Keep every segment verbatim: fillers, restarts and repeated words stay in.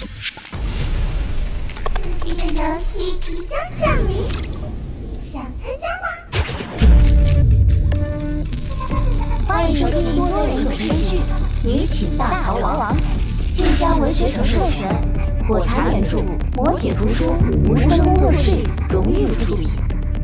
刺激的游戏即将降临，想参加吗？ 欢迎收听多人有声剧《女寝大逃亡》，晋江文学城授权，火柴原著，磨铁图书，无声工作室荣誉出品。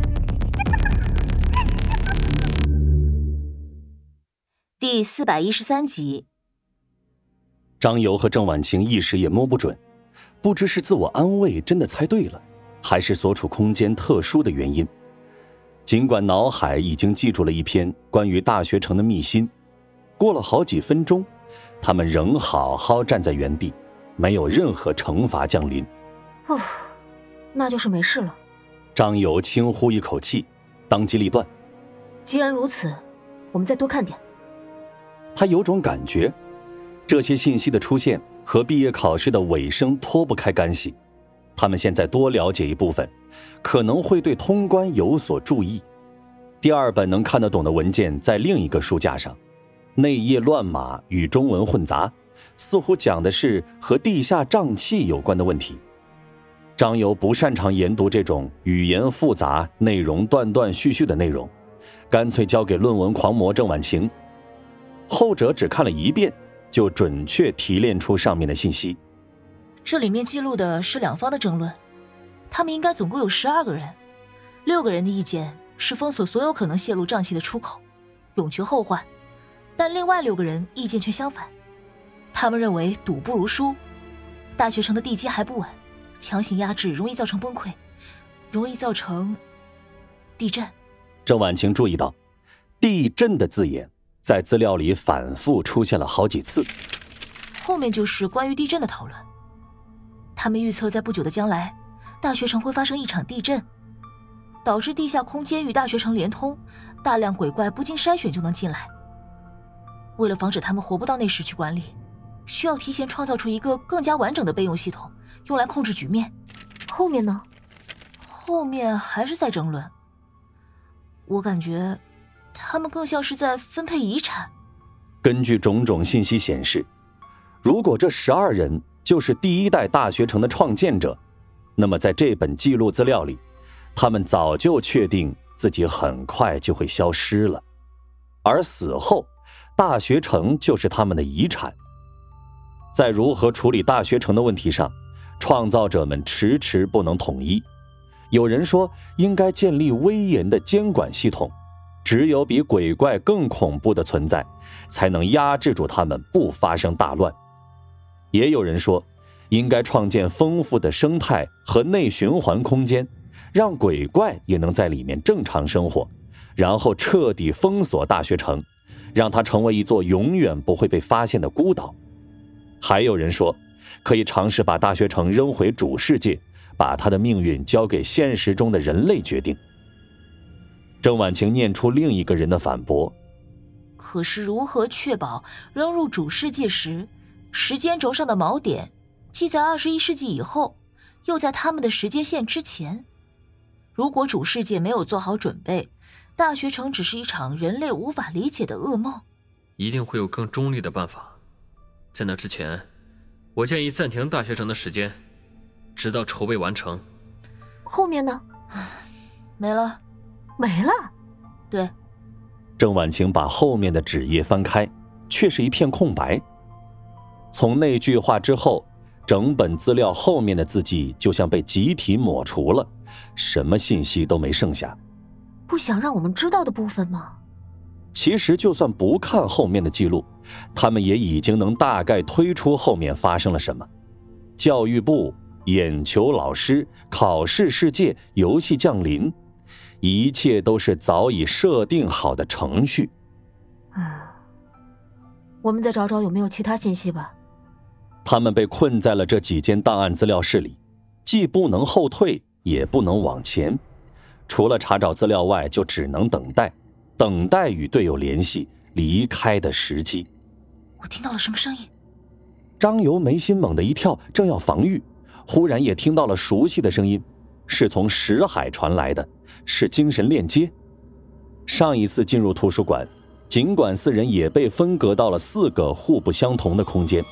第四百一十三集。 张游和郑婉晴一时也摸不准，不知是自我安慰真的猜对了，还是所处空间特殊的原因。尽管脑海已经记住了一篇关于大学城的秘辛，过了好几分钟，他们仍好好站在原地，没有任何惩罚降临。 哦，那就是没事了。 张游轻呼一口气，当机立断。 既然如此，我们再多看点。 他有种感觉，这些信息的出现和毕业考试的尾声脱不开干系。他们现在多了解一部分，可能会对通关有所注意。第二本能看得懂的文件在另一个书架上，内页乱码与中文混杂，似乎讲的是和地下瘴气有关的问题。张游不擅长研读这种语言复杂、内容断断续续的内容，干脆交给论文狂魔郑婉晴。后者只看了一遍，就准确提炼出上面的信息。 这里面记录的是两方的争论，他们应该总共有十二个人，六个人的意见是封锁所有可能泄露瘴气的出口，永绝后患，但另外六个人意见却相反。他们认为赌不如输，大学城的地基还不稳，强行压制容易造成崩溃，容易造成地震。 郑婉晴注意到地震的字眼在资料里反复出现了好几次。 后面就是关于地震的讨论。他们预测在不久的将来，大学城会发生一场地震，导致地下空间与大学城连通，大量鬼怪不经筛选就能进来。为了防止他们活不到那时去管理，需要提前创造出一个更加完整的备用系统，用来控制局面。后面呢？后面还是在争论。我感觉他们更像是在分配遗产。 根据种种信息显示，如果这十二人就是第一代大学城的创建者，那么在这本记录资料里，他们早就确定自己很快就会消失了，而死后大学城就是他们的遗产。在如何处理大学城的问题上，创造者们迟迟不能统一。有人说应该建立威严的监管系统，只有比鬼怪更恐怖的存在，才能压制住他们不发生大乱。也有人说应该创建丰富的生态和内循环空间，让鬼怪也能在里面正常生活，然后彻底封锁大学城，让它成为一座永远不会被发现的孤岛。还有人说可以尝试把大学城扔回主世界，把它的命运交给现实中的人类决定。郑婉晴念出另一个人的反驳， 可是如何确保扔入主世界时，时间轴上的锚点既在二十一世纪以后，又在他们的时间线之前？如果主世界没有做好准备，大学城只是一场人类无法理解的噩梦。 一定会有更中立的办法。在那之前，我建议暂停大学城的时间，直到筹备完成。 后面呢？没了。 没了？ 对。 郑婉晴把后面的纸页翻开，却是一片空白。从那句话之后，整本资料后面的字迹就像被集体抹除了，什么信息都没剩下。 不想让我们知道的部分吗？ 其实就算不看后面的记录，他们也已经能大概推出后面发生了什么。教育部、眼球老师、考试世界、游戏降临，一切都是早已设定好的程序。 啊，我们再找找有没有其他信息吧。 他们被困在了这几间档案资料室里，既不能后退，也不能往前。除了查找资料外，就只能等待，等待与队友联系，离开的时机。 我听到了什么声音？ 张游眉心猛地一跳，正要防御，忽然也听到了熟悉的声音，是从石海传来的，是精神链接。上一次进入图书馆，尽管四人也被分隔到了四个互不相同的空间，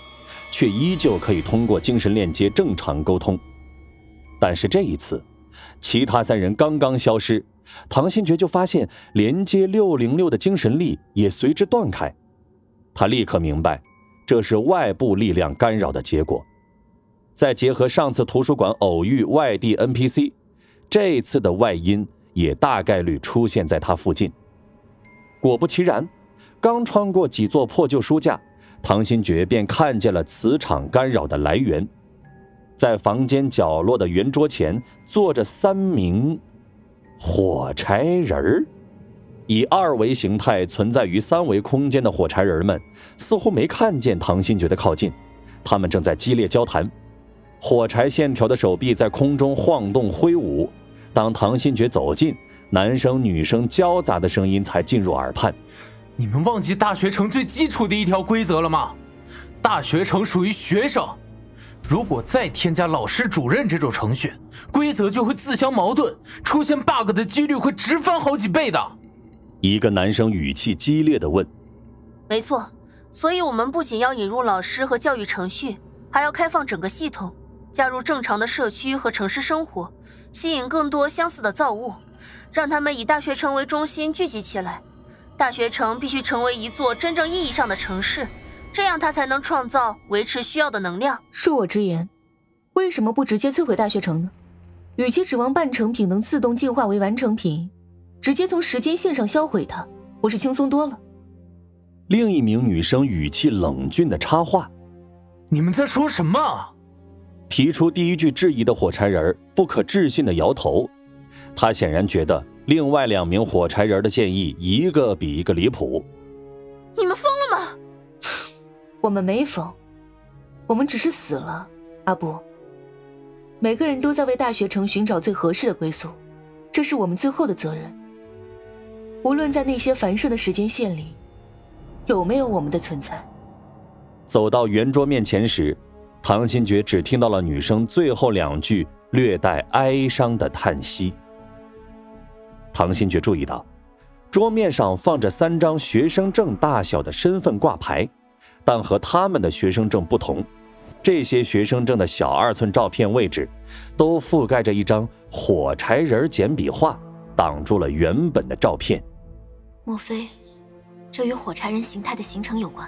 却依旧可以通过精神链接正常沟通。但是这一次，其他三人刚刚消失，唐新觉就发现连接六零六的精神力也随之断开。他立刻明白，这是外部力量干扰的结果。再结合上次图书馆偶遇外地 N P C， 这一次的外因也大概率出现在他附近。果不其然，刚穿过几座破旧书架，唐新觉便看见了磁场干扰的来源。在房间角落的圆桌前坐着三名火柴人儿。以二维形态存在于三维空间的火柴人们似乎没看见唐新觉的靠近，他们正在激烈交谈。火柴线条的手臂在空中晃动挥舞，当唐新觉走近，男生女生交杂的声音才进入耳畔。 你们忘记大学城最基础的一条规则了吗？大学城属于学生，如果再添加老师主任这种程序，规则就会自相矛盾，出现 bug 的几率会直翻好几倍的。 一个男生语气激烈地问。 没错，所以我们不仅要引入老师和教育程序，还要开放整个系统，加入正常的社区和城市生活，吸引更多相似的造物，让他们以大学城为中心聚集起来。大学城必须成为一座真正意义上的城市，这样它才能创造维持需要的能量。 恕我直言，为什么不直接摧毁大学城呢？与其指望半成品能自动进化为完成品，直接从时间线上销毁它，不是轻松多了？ 另一名女生语气冷峻的插话： 你们在说什么？ 提出第一句质疑的火柴人不可置信地摇头，他显然觉得另外两名火柴人的建议一个比一个离谱。 你们疯了吗？ 我们没疯，我们只是死了。阿布，每个人都在为大学城寻找最合适的归宿，这是我们最后的责任。无论在那些繁盛的时间线里，有没有我们的存在。 走到圆桌面前时，唐新觉只听到了女生最后两句略带哀伤的叹息。唐新觉注意到，桌面上放着三张学生证大小的身份挂牌，但和他们的学生证不同，这些学生证的小二寸照片位置都覆盖着一张火柴人简笔画，挡住了原本的照片。 莫非这与火柴人形态的形成有关？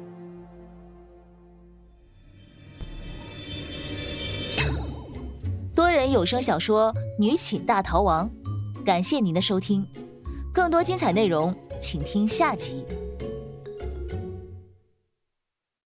多人有声小说《女寝大逃亡》，感谢您的收听，更多精彩内容请听下集。